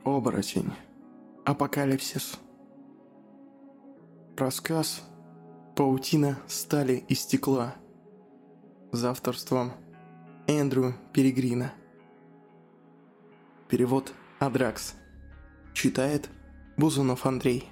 Оборотень. Апокалипсис. Рассказ «Паутина стали и стекла» за авторством Эндрю Перегрина. Перевод Адракс. Читает Бузунов Андрей.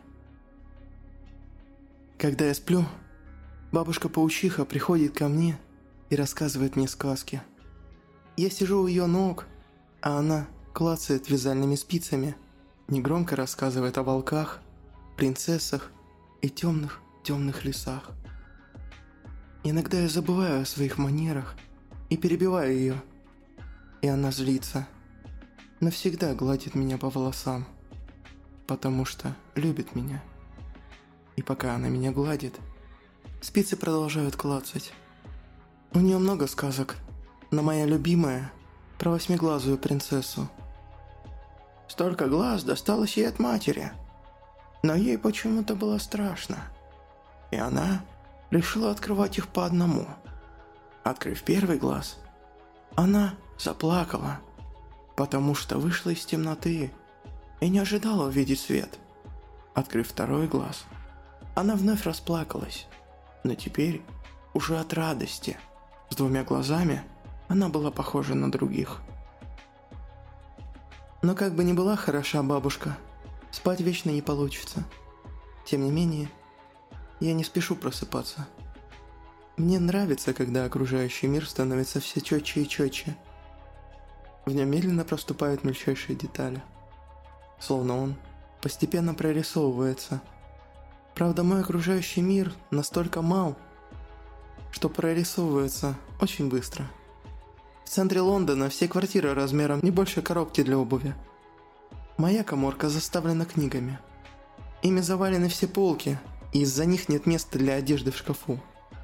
Когда я сплю, бабушка-паучиха приходит ко мне и рассказывает мне сказки. Я сижу у ее ног, а она клацает вязальными спицами, негромко рассказывает о волках, принцессах и темных лесах. Иногда я забываю о своих манерах и перебиваю ее, и она злится, но всегда гладит меня по волосам, потому что любит меня. И пока она меня гладит, спицы продолжают клацать. У нее много сказок, но моя любимая про восьмиглазую принцессу. Столько глаз досталось ей от матери, но ей почему-то было страшно, и она решила открывать их по одному. Открыв первый глаз, она заплакала, потому что вышла из темноты и не ожидала увидеть свет. Открыв второй глаз, она вновь расплакалась, но теперь уже от радости. С двумя глазами она была похожа на других. Но как бы ни была хороша бабушка, спать вечно не получится. Тем не менее, я не спешу просыпаться. Мне нравится, когда окружающий мир становится все четче и четче. В нем медленно проступают мельчайшие детали, словно он постепенно прорисовывается. Правда, мой окружающий мир настолько мал, что прорисовывается очень быстро. В центре Лондона все квартиры размером не больше коробки для обуви. Моя каморка заставлена книгами. Ими завалены все полки, и из-за них нет места для одежды в шкафу.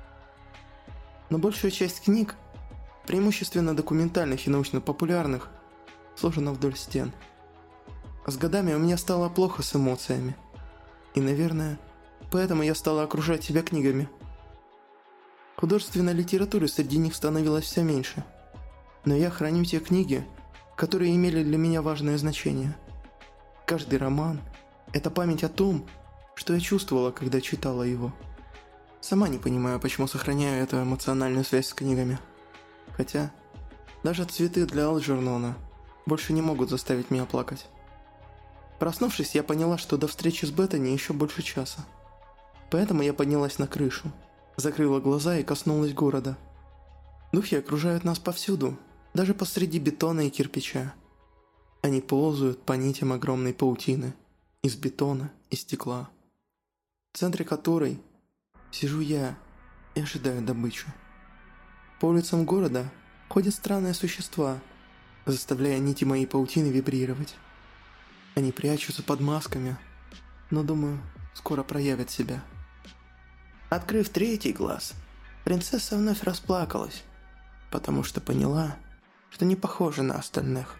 Но большая часть книг, преимущественно документальных и научно-популярных, сложена вдоль стен. С годами у меня стало плохо с эмоциями. И, наверное, поэтому я стала окружать себя книгами. Художественной литературы среди них становилось все меньше. Но я храню те книги, которые имели для меня важное значение. Каждый роман – это память о том, что я чувствовала, когда читала его. Сама не понимаю, почему сохраняю эту эмоциональную связь с книгами. Хотя, даже цветы для Алджернона больше не могут заставить меня плакать. Проснувшись, я поняла, что до встречи с Беттани еще больше часа. Поэтому я поднялась на крышу, закрыла глаза и коснулась города. Духи окружают нас повсюду, даже посреди бетона и кирпича. Они ползают по нитям огромной паутины, из бетона и стекла, в центре которой сижу я и ожидаю добычу. По улицам города ходят странные существа, заставляя нити моей паутины вибрировать. Они прячутся под масками, но, думаю, скоро проявят себя. Открыв третий глаз, принцесса вновь расплакалась, потому что поняла, что не похожа на остальных.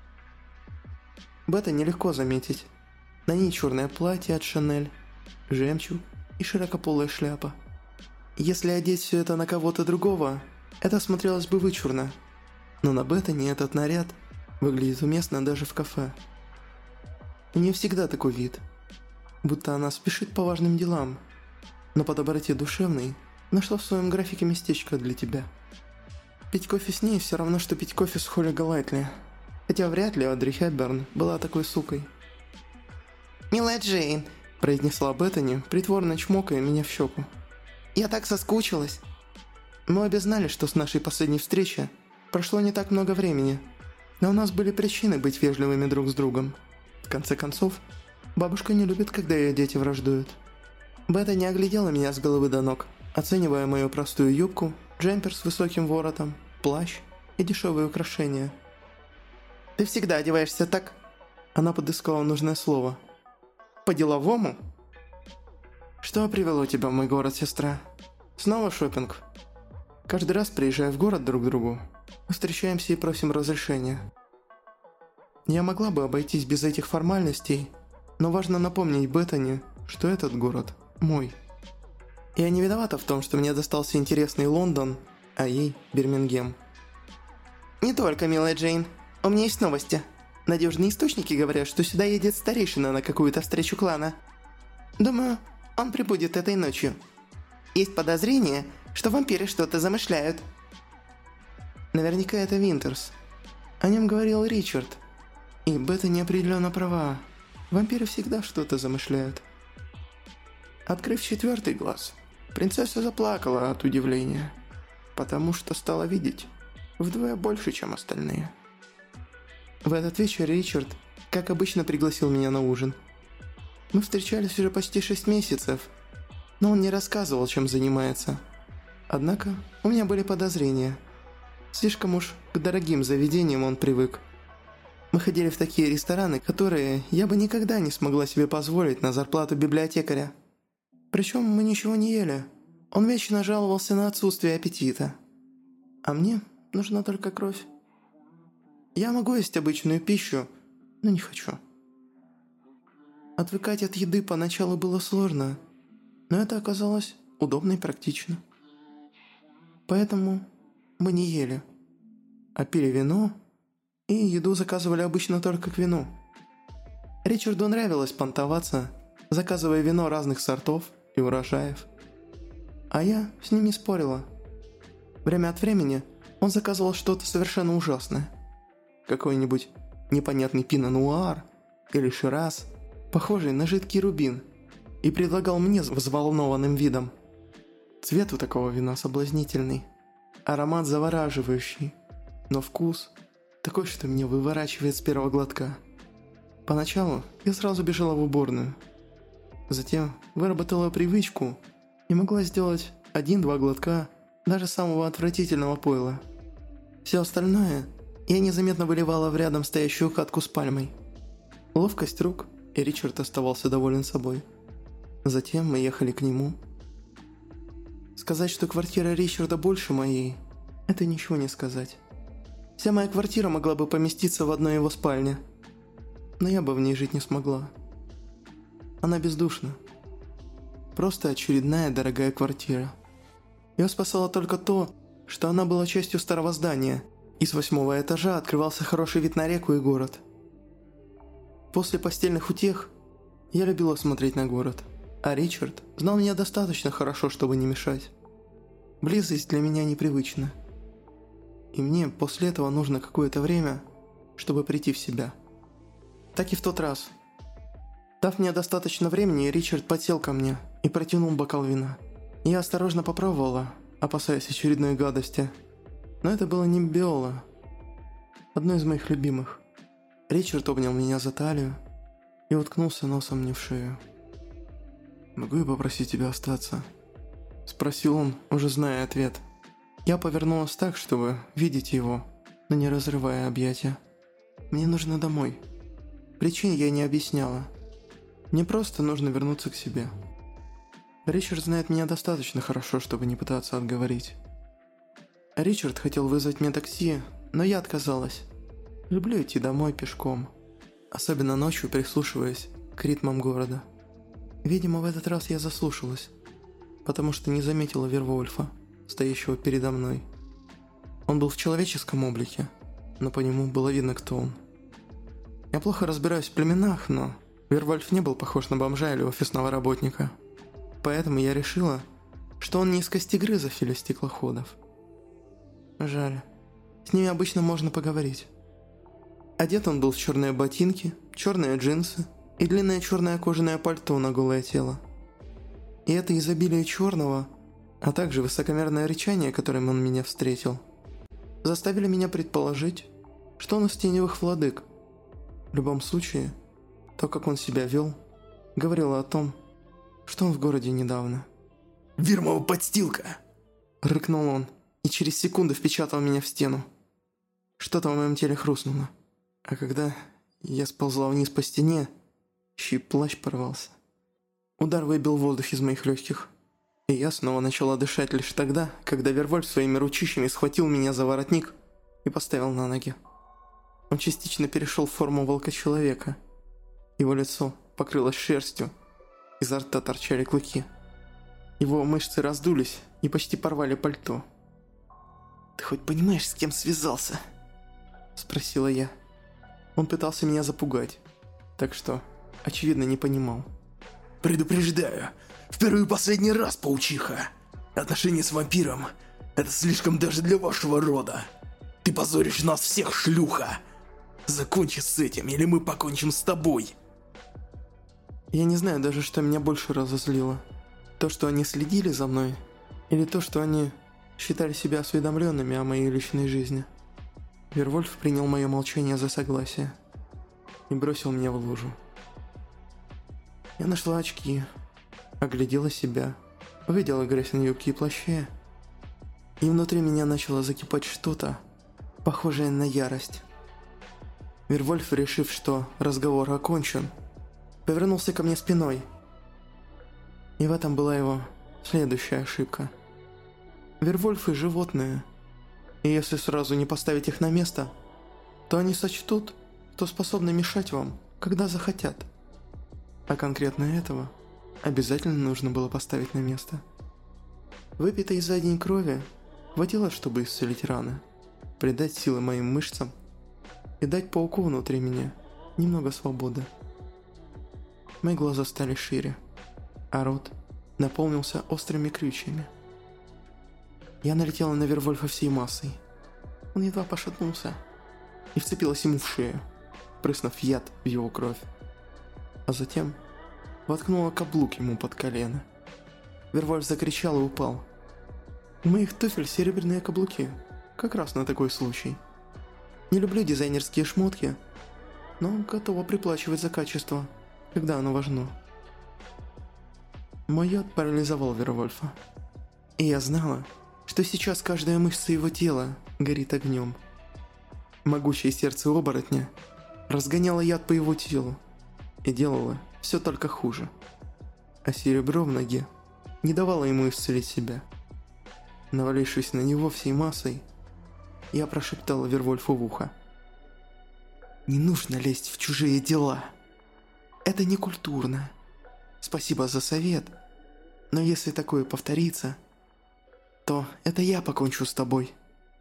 Бета нелегко заметить. На ней черное платье от Шанель, жемчуг и широкополая шляпа. Если одеть все это на кого-то другого, это смотрелось бы вычурно. Но на Беттани этот наряд выглядит уместно даже в кафе. У нее всегда такой вид, будто она спешит по важным делам, но по доброте душевной нашла в своем графике местечко для тебя. Пить кофе с ней все равно, что пить кофе с Холли Голайтли, хотя вряд ли Одри Хепберн была такой сукой. «Милая Джейн», – произнесла Беттани, притворно чмокая меня в щеку. «Я так соскучилась». Мы обе знали, что с нашей последней встречи прошло не так много времени, но у нас были причины быть вежливыми друг с другом. В конце концов, бабушка не любит, когда ее дети враждуют. Беттани оглядела меня с головы до ног, оценивая мою простую юбку, джемпер с высоким воротом, плащ и дешевые украшения. «Ты всегда одеваешься так...» Она подыскала нужное слово. «По-деловому?» «Что привело тебя в мой город, сестра? Снова шопинг? Каждый раз, приезжая в город друг к другу, мы встречаемся и просим разрешения. Я могла бы обойтись без этих формальностей, но важно напомнить Беттани, что этот город мой. Я не виновата в том, что мне достался интересный Лондон, а ей Бирмингем». «Не только, милая Джейн. У меня есть новости». Надежные источники говорят, что сюда едет старейшина на какую-то встречу клана. Думаю, он прибудет этой ночью. Есть подозрение, что вампиры что-то замышляют. Наверняка это Винтерс. О нем говорил Ричард. И Бета неопределенно права. Вампиры всегда что-то замышляют. Открыв 4-й глаз, принцесса заплакала от удивления, потому что стала видеть вдвое больше, чем остальные. В этот вечер Ричард, как обычно, пригласил меня на ужин. Мы встречались уже почти 6 месяцев, но он не рассказывал, чем занимается. Однако у меня были подозрения. Слишком уж к дорогим заведениям он привык. Мы ходили в такие рестораны, которые я бы никогда не смогла себе позволить на зарплату библиотекаря. Причем мы ничего не ели. Он вечно жаловался на отсутствие аппетита. А мне нужна только кровь. Я могу есть обычную пищу, но не хочу. Отвыкать от еды поначалу было сложно, но это оказалось удобно и практично. Поэтому мы не ели, а пили вино, и еду заказывали обычно только к вину. Ричарду нравилось понтоваться, заказывая вино разных сортов и урожаев. А я с ним не спорила. Время от времени он заказывал что-то совершенно ужасное. Какой-нибудь непонятный пино-нуар или шираз, похожий на жидкий рубин, и предлагал мне с взволнованным видом. Цвет у такого вина соблазнительный, аромат завораживающий, но вкус такой, что меня выворачивает с первого глотка. Поначалу я сразу бежала в уборную. Затем выработала привычку и могла сделать 1-2 глотка даже самого отвратительного пойла. Все остальное я незаметно выливала в рядом стоящую катку с пальмой. Ловкость рук, и Ричард оставался доволен собой. Затем мы ехали к нему. Сказать, что квартира Ричарда больше моей, это ничего не сказать. Вся моя квартира могла бы поместиться в одной его спальне, но я бы в ней жить не смогла. Она бездушна. Просто очередная дорогая квартира. Ее спасало только то, что она была частью старого здания, и с 8-го этажа открывался хороший вид на реку и город. После постельных утех я любила смотреть на город, а Ричард знал меня достаточно хорошо, чтобы не мешать. Близость для меня непривычна. И мне после этого нужно какое-то время, чтобы прийти в себя. Так и в тот раз. Дав мне достаточно времени, Ричард подсел ко мне и протянул бокал вина. Я осторожно попробовала, опасаясь очередной гадости. Но это было не Биола, одно из моих любимых. Ричард обнял меня за талию и уткнулся носом мне в шею. «Могу я попросить тебя остаться?» – спросил он, уже зная ответ. Я повернулась так, чтобы видеть его, но не разрывая объятия. «Мне нужно домой». Причин я не объясняла. Мне просто нужно вернуться к себе. Ричард знает меня достаточно хорошо, чтобы не пытаться отговорить. Ричард хотел вызвать мне такси, но я отказалась. Люблю идти домой пешком, особенно ночью, прислушиваясь к ритмам города. Видимо, в этот раз я заслушалась, потому что не заметила Вервольфа, стоящего передо мной. Он был в человеческом облике, но по нему было видно, кто он. Я плохо разбираюсь в племенах, но Вервольф не был похож на бомжа или офисного работника. Поэтому я решила, что он не из костегрызов или стеклоходов. Жаль. С ними обычно можно поговорить. Одет он был в черные ботинки, черные джинсы и длинное черное кожаное пальто на голое тело. И это изобилие черного, а также высокомерное рычание, которым он меня встретил, заставили меня предположить, что он из теневых владык. В любом случае, то, как он себя вел, говорило о том, что он в городе недавно. «Вирмова подстилка!» – рыкнул он и через секунду впечатал меня в стену. Что-то в моем теле хрустнуло, а когда я сползла вниз по стене, еще и плащ порвался. Удар выбил воздух из моих легких, и я снова начала дышать лишь тогда, когда Вервольф своими ручищами схватил меня за воротник и поставил на ноги. Он частично перешел в форму волка-человека. Его лицо покрылось шерстью, изо рта торчали клыки. Его мышцы раздулись и почти порвали пальто. «Ты хоть понимаешь, с кем связался?» – спросила я. Он пытался меня запугать, так что, очевидно, не понимал. «Предупреждаю, в первый и последний раз, паучиха. Отношения с вампиром – это слишком даже для вашего рода. Ты позоришь нас всех, шлюха. Закончи с этим, или мы покончим с тобой». Я не знаю даже, что меня больше разозлило. То, что они следили за мной, или то, что они считали себя осведомленными о моей личной жизни. Вервольф принял мое молчание за согласие и бросил меня в лужу. Я нашла очки, оглядела себя, увидела грязь на юбке и плаще, и внутри меня начало закипать что-то, похожее на ярость. Вервольф, решив, что разговор окончен, повернулся ко мне спиной. И в этом была его следующая ошибка. Вервольфы – животные, и если сразу не поставить их на место, то они сочтут, что способны мешать вам, когда захотят. А конкретно этого обязательно нужно было поставить на место. Выпитой за день крови хватило, чтобы исцелить раны, придать силы моим мышцам и дать пауку внутри меня немного свободы. Мои глаза стали шире, а рот наполнился острыми крючьями. Я налетела на Вервольфа всей массой. Он едва пошатнулся и вцепилась ему в шею, прыснув яд в его кровь. А затем воткнула каблук ему под колено. Вервольф закричал и упал. У моих туфель серебряные каблуки, как раз на такой случай. Не люблю дизайнерские шмотки, но готова приплачивать за качество, когда оно важно. Мой яд парализовал Вервольфа, и я знала, что сейчас каждая мышца его тела горит огнем. Могучее сердце оборотня разгоняло яд по его телу и делало все только хуже, а серебро в ноге не давало ему исцелить себя. Навалившись на него всей массой, я прошептала Вервольфу в ухо: «Не нужно лезть в чужие дела. Это не культурно. Спасибо за совет, но если такое повторится, то это я покончу с тобой».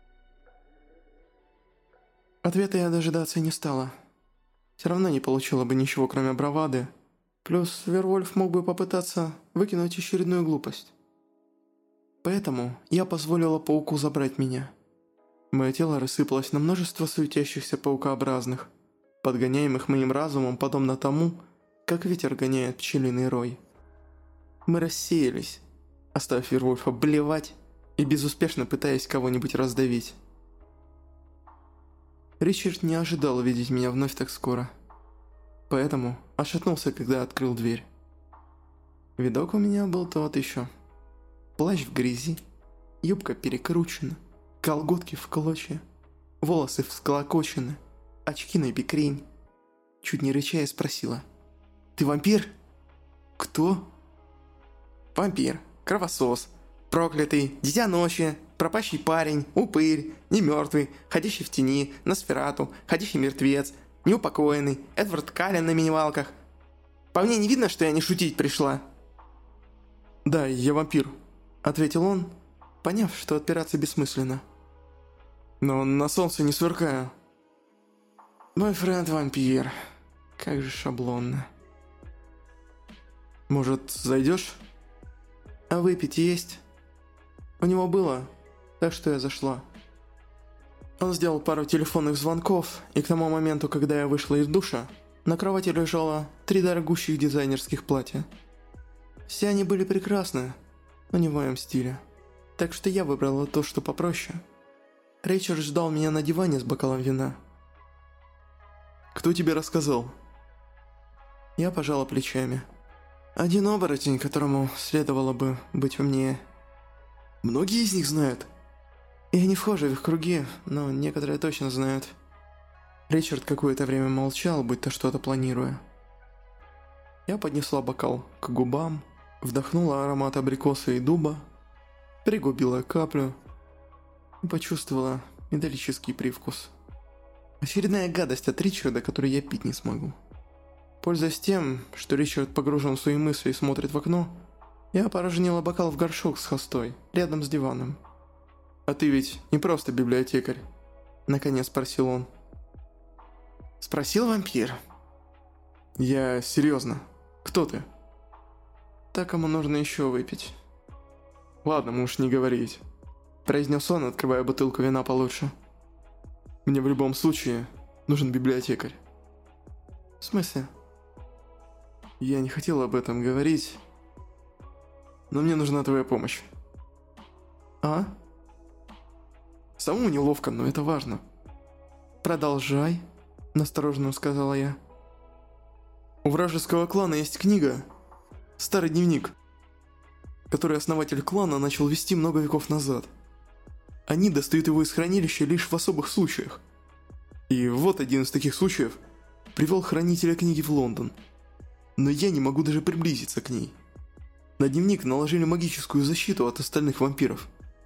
Ответа я дожидаться не стала. Все равно не получила бы ничего, кроме бравады. Плюс Вервольф мог бы попытаться выкинуть очередную глупость. Поэтому я позволила пауку забрать меня. Мое тело рассыпалось на множество суетящихся паукообразных, подгоняемых моим разумом, подобно тому, как ветер гоняет пчелиный рой. Мы рассеялись, оставив Вервольфа блевать и безуспешно пытаясь кого-нибудь раздавить. Ричард не ожидал увидеть меня вновь так скоро, поэтому отшатнулся, когда открыл дверь. Видок у меня был тот еще. Плащ в грязи, юбка перекручена, колготки в клочья, волосы всклокочены, очки на бекрень. Чуть не рыча я спросила: «Ты вампир?» «Кто?» «Вампир, кровосос, проклятый, дитя ночи, пропащий парень, упырь, немертвый, ходящий в тени, Носферату, ходящий мертвец, неупокоенный, Эдвард Каллен на минивалках. По мне не видно, что я не шутить пришла?» «Да, я вампир», — ответил он, поняв, что отпираться бессмысленно. «Но на солнце не сверкаю». «Мой френд вампир. Как же шаблонно». «Может, зайдешь?» «А выпить есть?» У него было, так что я зашла. Он сделал пару телефонных звонков, и к тому моменту, когда я вышла из душа, на кровати лежало 3 дорогущих дизайнерских платья. Все они были прекрасны, но не в моем стиле. Так что я выбрала то, что попроще. Ричард ждал меня на диване с бокалом вина. «Кто тебе рассказал?» Я пожала плечами. Один оборотень, которому следовало бы быть умнее. «Многие из них знают?» Я не вхожа в их круги, но некоторые точно знают. Ричард какое-то время молчал, будто что-то планируя. Я поднесла бокал к губам, вдохнула аромат абрикоса и дуба, пригубила каплю и почувствовала металлический привкус. Очередная гадость от Ричарда, которую я пить не смогу. Пользуясь тем, что Ричард погружен в свои мысли и смотрит в окно, я опорожнила бокал в горшок с хостой, рядом с диваном. «А ты ведь не просто библиотекарь?» – наконец спросил он. Спросил вампир. Я серьезно. Кто ты? Так кому нужно еще выпить. Ладно, можешь не говорить. Произнес он, открывая бутылку вина получше. Мне в любом случае нужен библиотекарь. В смысле? Я не хотел об этом говорить, но мне нужна твоя помощь. А? Самому неловко, но это важно. Продолжай, настороженно сказала я. У вражеского клана есть книга «Старый дневник», который основатель клана начал вести много веков назад. Они достают его из хранилища лишь в особых случаях. И вот один из таких случаев привел хранителя книги в Лондон. Но я не могу даже приблизиться к ней. На дневник наложили магическую защиту от остальных вампиров.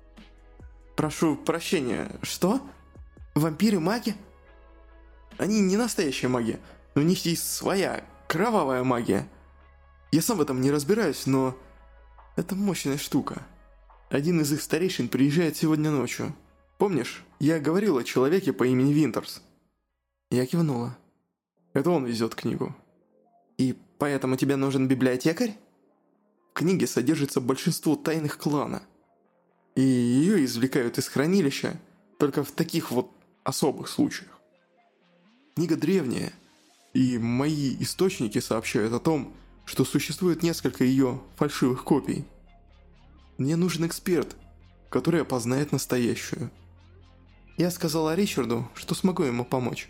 Прошу прощения, что? Вампиры-маги? Они не настоящие маги, но у них есть своя, кровавая магия. Я сам в этом не разбираюсь, но это мощная штука. Один из их старейшин приезжает сегодня ночью. Помнишь, я говорил о человеке по имени Винтерс? Я кивнула. Это он везет книгу. И поэтому тебе нужен библиотекарь? В книге содержится большинство тайных клана. И ее извлекают из хранилища только в таких вот особых случаях. Книга древняя, и мои источники сообщают о том, что существует несколько ее фальшивых копий. Мне нужен эксперт, который опознает настоящую. Я сказала Ричарду, что смогу ему помочь.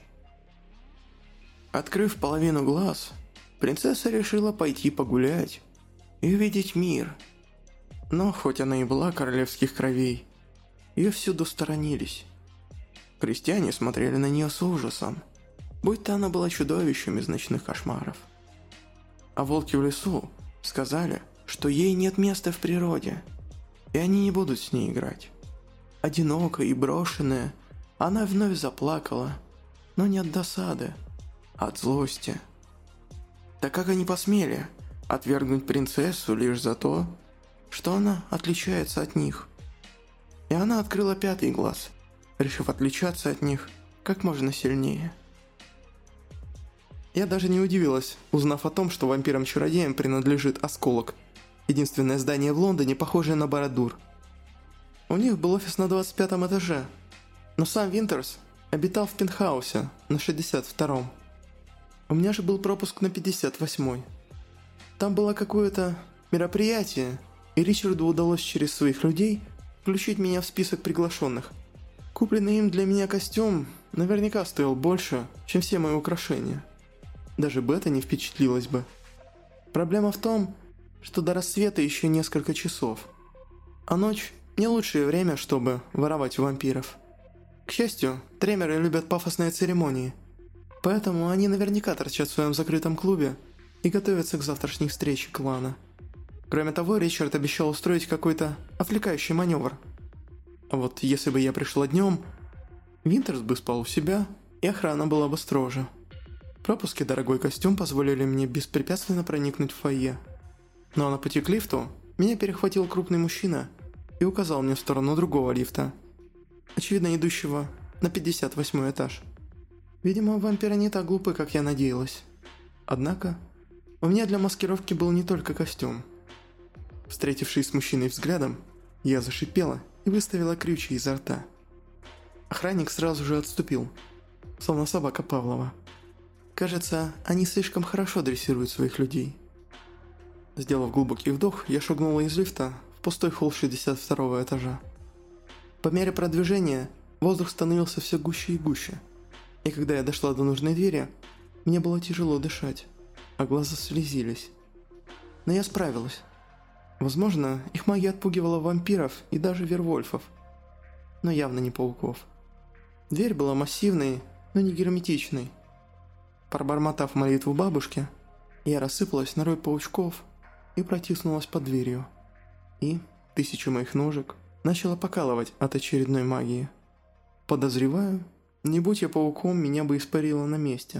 Открыв половину глаз, принцесса решила пойти погулять и увидеть мир. Но хоть она и была королевских кровей, ее всюду сторонились. Крестьяне смотрели на нее с ужасом, будто она была чудовищем из ночных кошмаров. А волки в лесу сказали, что ей нет места в природе, и они не будут с ней играть. Одинокая и брошенная, она вновь заплакала, но не от досады, а от злости. Так как они посмели отвергнуть принцессу лишь за то, что она отличается от них? И она открыла пятый глаз, решив отличаться от них как можно сильнее. Я даже не удивилась, узнав о том, что вампирам-чародеям принадлежит Осколок, единственное здание в Лондоне, похожее на Барад-дûр. У них был офис на 25-м этаже, но сам Винтерс обитал в пентхаусе на 62-м. У меня же был пропуск на 58-й. Там было какое-то мероприятие, и Ричарду удалось через своих людей включить меня в список приглашенных. Купленный им для меня костюм наверняка стоил больше, чем все мои украшения. Даже Бета не впечатлилась бы. Проблема в том, что до рассвета еще несколько часов. А ночь – не лучшее время, чтобы воровать у вампиров. К счастью, тремеры любят пафосные церемонии, поэтому они наверняка торчат в своем закрытом клубе и готовятся к завтрашней встрече клана. Кроме того, Ричард обещал устроить какой-то отвлекающий маневр. А вот если бы я пришла днем, Винтерс бы спал у себя, и охрана была бы строже. Пропуск и дорогой костюм позволили мне беспрепятственно проникнуть в фойе. Но на пути к лифту меня перехватил крупный мужчина и указал мне в сторону другого лифта, очевидно идущего на 58-й этаж. Видимо, вампиры не так глупы, как я надеялась. Однако, у меня для маскировки был не только костюм. Встретившись с мужчиной взглядом, я зашипела и выставила крючья изо рта. Охранник сразу же отступил, словно собака Павлова. Кажется, они слишком хорошо дрессируют своих людей. Сделав глубокий вдох, я шагнула из лифта в пустой холл 62-го этажа. По мере продвижения воздух становился все гуще и гуще, и когда я дошла до нужной двери, мне было тяжело дышать, а глаза слезились. Но я справилась. Возможно, их магия отпугивала вампиров и даже вервольфов, но явно не пауков. Дверь была массивной, но не герметичной. Пробормотав молитву бабушке, я рассыпалась на рой паучков и протиснулась под дверью. И тысячу моих ножек начала покалывать от очередной магии. Подозреваю, не будь я пауком, меня бы испарило на месте.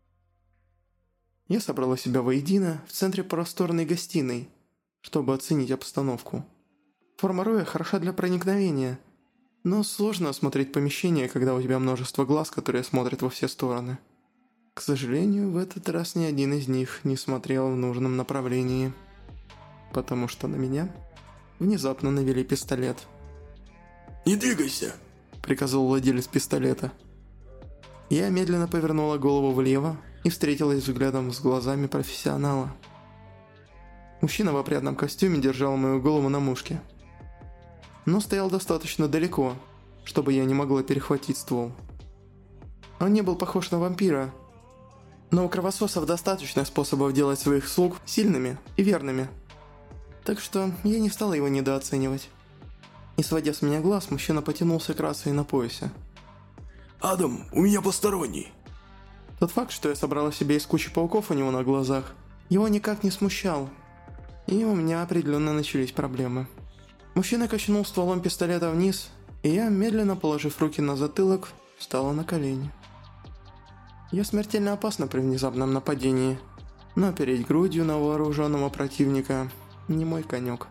Я собрала себя воедино в центре просторной гостиной, чтобы оценить обстановку. Форма роя хороша для проникновения, но сложно осмотреть помещение, когда у тебя множество глаз, которые смотрят во все стороны. К сожалению, в этот раз ни один из них не смотрел в нужном направлении, потому что на меня внезапно навели пистолет. «Не двигайся!» – приказал владелец пистолета. Я медленно повернула голову влево и встретилась взглядом с глазами профессионала. Мужчина в опрятном костюме держал мою голову на мушке, но стоял достаточно далеко, чтобы я не могла перехватить ствол. Он не был похож на вампира, но у кровососов достаточно способов делать своих слуг сильными и верными, так что я не стала его недооценивать. Не сводя с меня глаз, мужчина потянулся к рации на поясе. «Адам, у меня посторонний!» Тот факт, что я собрала себе из кучи пауков у него на глазах, его никак не смущал, и у меня определенно начались проблемы. Мужчина качнул стволом пистолета вниз, и я, медленно положив руки на затылок, встала на колени. Я смертельно опасна при внезапном нападении, но переть грудью на вооруженного противника не мой конек.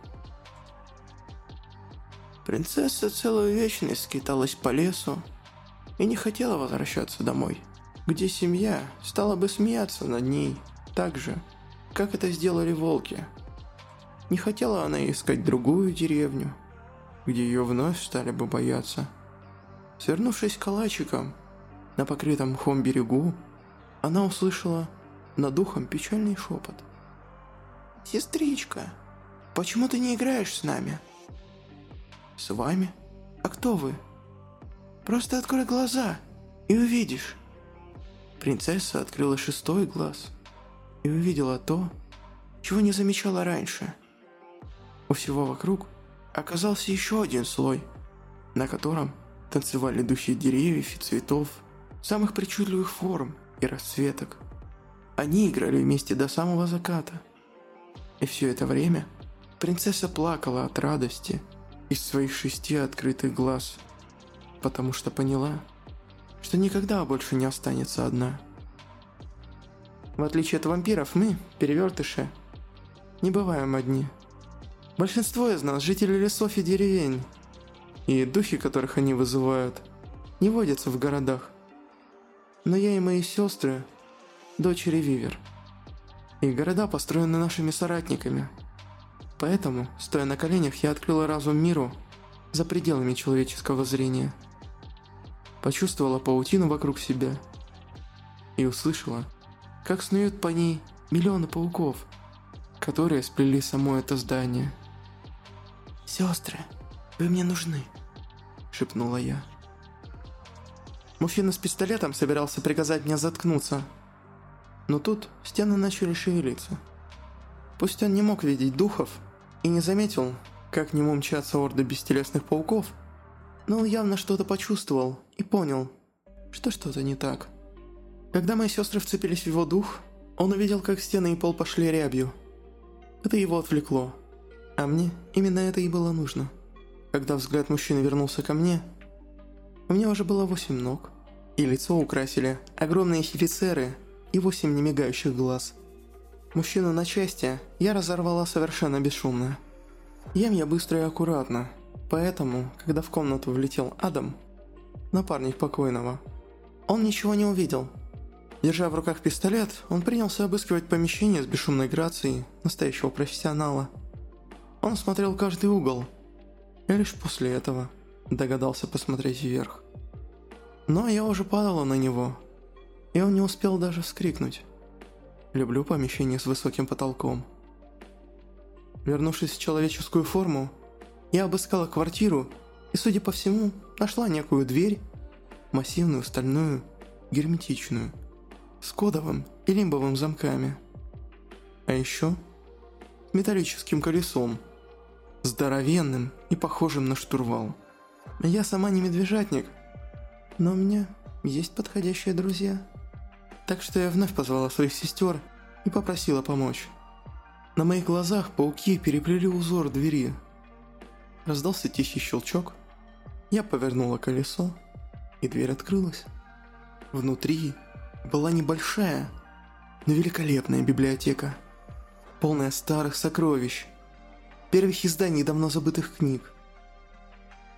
Принцесса целую вечность скиталась по лесу и не хотела возвращаться домой, где семья стала бы смеяться над ней так же, как это сделали волки. Не хотела она искать другую деревню, где ее вновь стали бы бояться. Свернувшись калачиком на покрытом мхом берегу, она услышала над ухом печальный шепот. «Сестричка, почему ты не играешь с нами?» «С вами? А кто вы?» «Просто открой глаза и увидишь». Принцесса открыла 6-й глаз и увидела то, чего не замечала раньше. У всего вокруг оказался еще один слой, на котором танцевали духи деревьев и цветов, самых причудливых форм и расцветок. Они играли вместе до самого заката. И все это время принцесса плакала от радости из своих 6 открытых глаз, потому что поняла, что никогда больше не останется одна. В отличие от вампиров, мы, перевертыши, не бываем одни. Большинство из нас жители лесов и деревень, и духи, которых они вызывают, не водятся в городах. Но я и мои сестры – дочери Вивер. И города построены нашими соратниками. Поэтому, стоя на коленях, я открыла разум миру за пределами человеческого зрения. Почувствовала паутину вокруг себя и услышала, как снуют по ней миллионы пауков, которые сплели само это здание. «Сестры, вы мне нужны», – шепнула я. Мужчина с пистолетом собирался приказать мне заткнуться, но тут стены начали шевелиться. Пусть он не мог видеть духов и не заметил, как к нему мчатся орды бестелесных пауков, но он явно что-то почувствовал и понял, что что-то не так. Когда мои сестры вцепились в его дух, он увидел, как стены и пол пошли рябью. Это его отвлекло, а мне именно это и было нужно. Когда взгляд мужчины вернулся ко мне, у меня уже было 8 ног, и лицо украсили огромные хелицеры и 8 немигающих глаз. Мужчину на части я разорвала совершенно бесшумно. Ем я быстро и аккуратно, поэтому, когда в комнату влетел Адам, напарник покойного, он ничего не увидел. Держа в руках пистолет, он принялся обыскивать помещение с бесшумной грацией настоящего профессионала. Он смотрел каждый угол, и лишь после этого догадался посмотреть вверх. Но я уже падала на него, и он не успел даже вскрикнуть. Люблю помещение с высоким потолком. Вернувшись в человеческую форму, я обыскала квартиру и, судя по всему, нашла некую дверь, массивную, стальную, герметичную, с кодовым и лимбовым замками. А еще металлическим колесом, здоровенным и похожим на штурвал. Я сама не медвежатник, но у меня есть подходящие друзья. Так что я вновь позвала своих сестер и попросила помочь. На моих глазах пауки переплели узор двери. Раздался тихий щелчок, я повернула колесо, и дверь открылась. Внутри была небольшая, но великолепная библиотека, полная старых сокровищ, первых изданий давно забытых книг.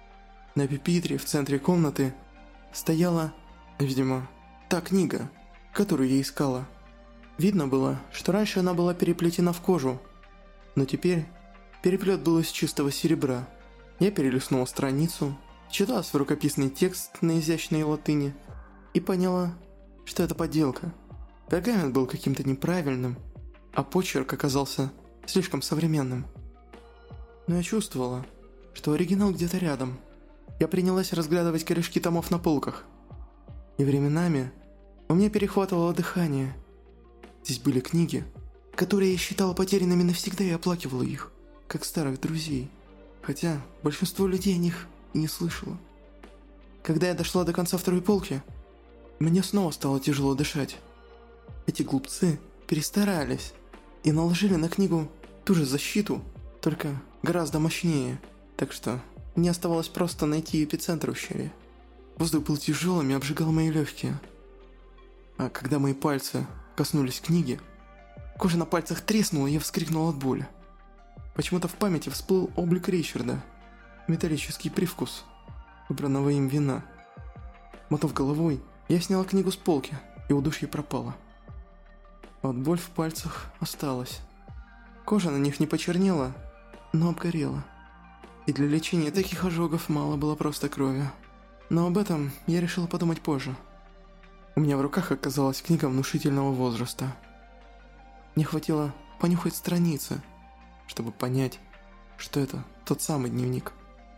На пюпитре в центре комнаты стояла, видимо, та книга, которую я искала. Видно было, что раньше она была переплетена в кожу, но теперь переплет был из чистого серебра. Я перелистнула страницу, читала свой рукописный текст на изящной латыни и поняла, что это подделка. Пергамент был каким-то неправильным, а почерк оказался слишком современным. Но я чувствовала, что оригинал где-то рядом. Я принялась разглядывать корешки томов на полках. И временами у меня перехватывало дыхание. Здесь были книги, которые я считала потерянными навсегда и оплакивала их, как старых друзей. Хотя большинство людей о них и не слышало. Когда я дошла до конца второй полки, мне снова стало тяжело дышать. Эти глупцы перестарались и наложили на книгу ту же защиту, только гораздо мощнее. Так что мне оставалось просто найти эпицентр ущелья. Воздух был тяжелым и обжигал мои легкие. А когда мои пальцы коснулись книги, кожа на пальцах треснула, и я вскрикнул от боли. Почему-то в памяти всплыл облик Ричарда, металлический привкус выбранного им вина. Мотав головой, я сняла книгу с полки, и удушье пропало. А вот боль в пальцах осталась. Кожа на них не почернела, но обгорела. И для лечения таких ожогов мало было просто крови. Но об этом я решила подумать позже. У меня в руках оказалась книга внушительного возраста. Мне хватило понюхать страницы, чтобы понять, что это тот самый дневник.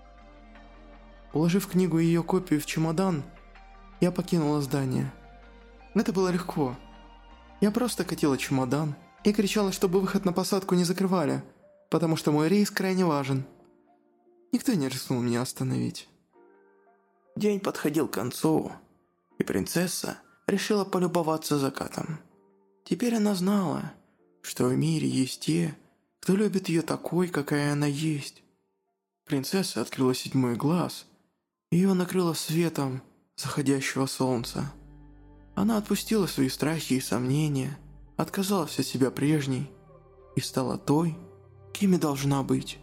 Уложив книгу и ее копию в чемодан, я покинула здание. Это было легко. Я просто катила чемодан и кричала, чтобы выход на посадку не закрывали, потому что мой рейс крайне важен. Никто не рискнул меня остановить. День подходил к концу, и принцесса решила полюбоваться закатом. Теперь она знала, что в мире есть те, кто любит ее такой, какая она есть. Принцесса открыла седьмой глаз, и ее накрыло светом заходящего солнца. Она отпустила свои страхи и сомнения, отказалась от себя прежней и стала той, кем и должна быть.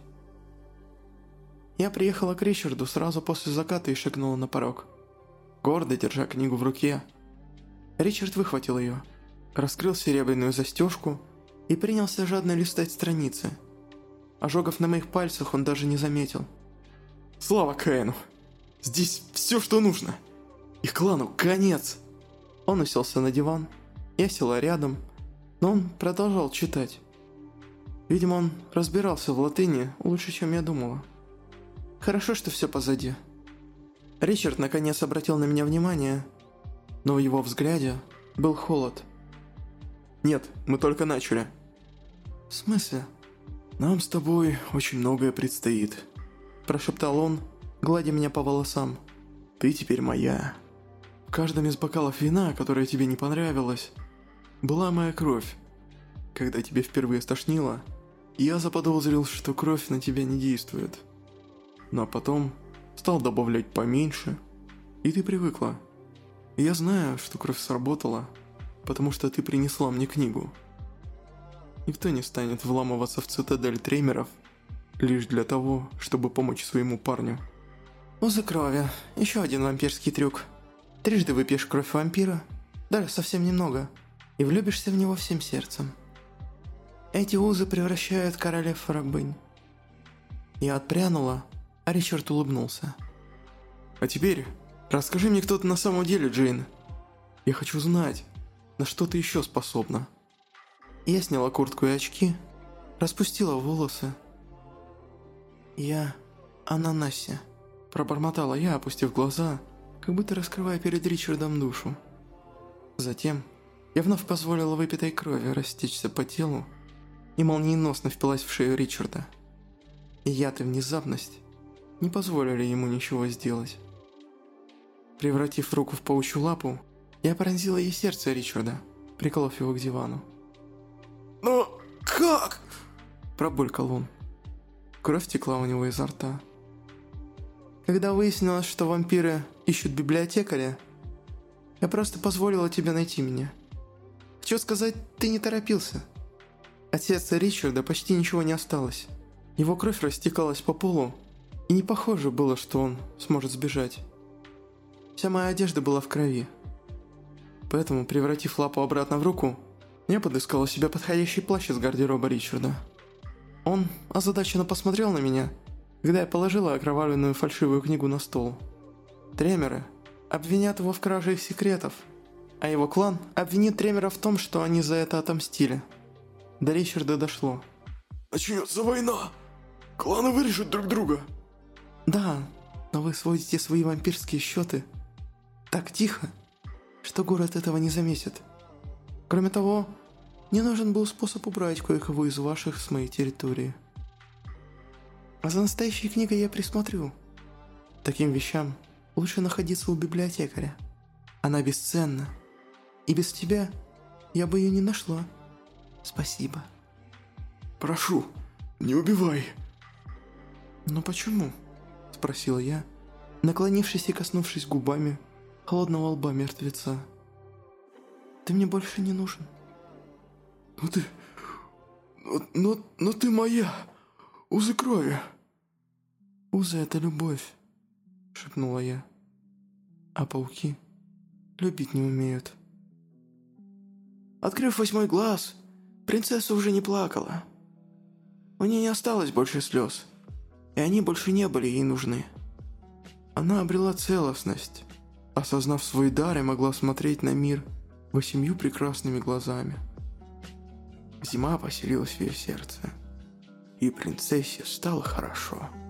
Я приехала к Ричарду сразу после заката и шагнула на порог, гордо держа книгу в руке. Ричард выхватил ее, раскрыл серебряную застежку и принялся жадно листать страницы. Ожогов на моих пальцах он даже не заметил. «Слава Каину! Здесь все, что нужно! И клану конец!» Он уселся на диван, я села рядом, но он продолжал читать. Видимо, он разбирался в латыни лучше, чем я думала. Хорошо, что все позади. Ричард наконец обратил на меня внимание, но в его взгляде был холод. «Нет, мы только начали». «В смысле?» «Нам с тобой очень многое предстоит», – прошептал он, гладя меня по волосам. «Ты теперь моя. В каждом из бокалов вина, которое тебе не понравилось, была моя кровь. Когда тебе впервые стошнило, я заподозрил, что кровь на тебя не действует. Но потом стал добавлять поменьше, и ты привыкла. И я знаю, что кровь сработала, потому что ты принесла мне книгу. Никто не станет вламываться в цитадель Тремеров лишь для того, чтобы помочь своему парню». «Узы крови. Еще один вампирский трюк. Трижды выпьешь кровь вампира, даже совсем немного, и влюбишься в него всем сердцем. Эти узы превращают королев в рабынь». Я отпрянула, а Ричард улыбнулся. «А теперь расскажи мне, кто ты на самом деле, Джейн. Я хочу знать, на что ты еще способна». Я сняла куртку и очки, распустила волосы. «Я Ананасия», – пробормотала я, опустив глаза, как будто раскрывая перед Ричардом душу. Затем я вновь позволила выпитой крови растечься по телу и молниеносно впилась в шею Ричарда. И яд и внезапность не позволили ему ничего сделать. Превратив руку в паучью лапу, я пронзила ей сердце Ричарда, приколов его к дивану. «Но как?» – пробулькал он. Кровь текла у него изо рта. «Когда выяснилось, что вампиры ищут библиотекаря, я просто позволила тебе найти меня. Хочу сказать, ты не торопился. От сердца Ричарда почти ничего не осталось. Его кровь растекалась по полу, и не похоже было, что он сможет сбежать. Вся моя одежда была в крови. Поэтому, превратив лапу обратно в руку, я подыскал себе подходящий плащ из гардероба Ричарда. Он озадаченно посмотрел на меня, когда я положила окровавленную фальшивую книгу на стол. Тремеры обвинят его в краже их секретов, а его клан обвинит Тремера в том, что они за это отомстили. До Ричарда дошло. Начнется война! Кланы вырежут друг друга! Да, но вы сводите свои вампирские счеты так тихо, что город этого не заметит. Кроме того, мне нужен был способ убрать кое-кого из ваших с моей территории. А за настоящей книгой я присмотрю. Таким вещам лучше находиться у библиотекаря. Она бесценна. И без тебя я бы ее не нашла. Спасибо. Прошу, не убивай. Но почему? Спросила я, наклонившись и коснувшись губами холодного лба мертвеца. Ты мне больше не нужен. Но ты моя. Узы крови. Узы — это любовь, шепнула я. А пауки любить не умеют. Открыв 8-й глаз, принцесса уже не плакала. У нее не осталось больше слез, и они больше не были ей нужны. Она обрела целостность, осознав свой дар, и могла смотреть на мир 8 прекрасными глазами. Зима поселилась в ее сердце, и принцессе стало хорошо.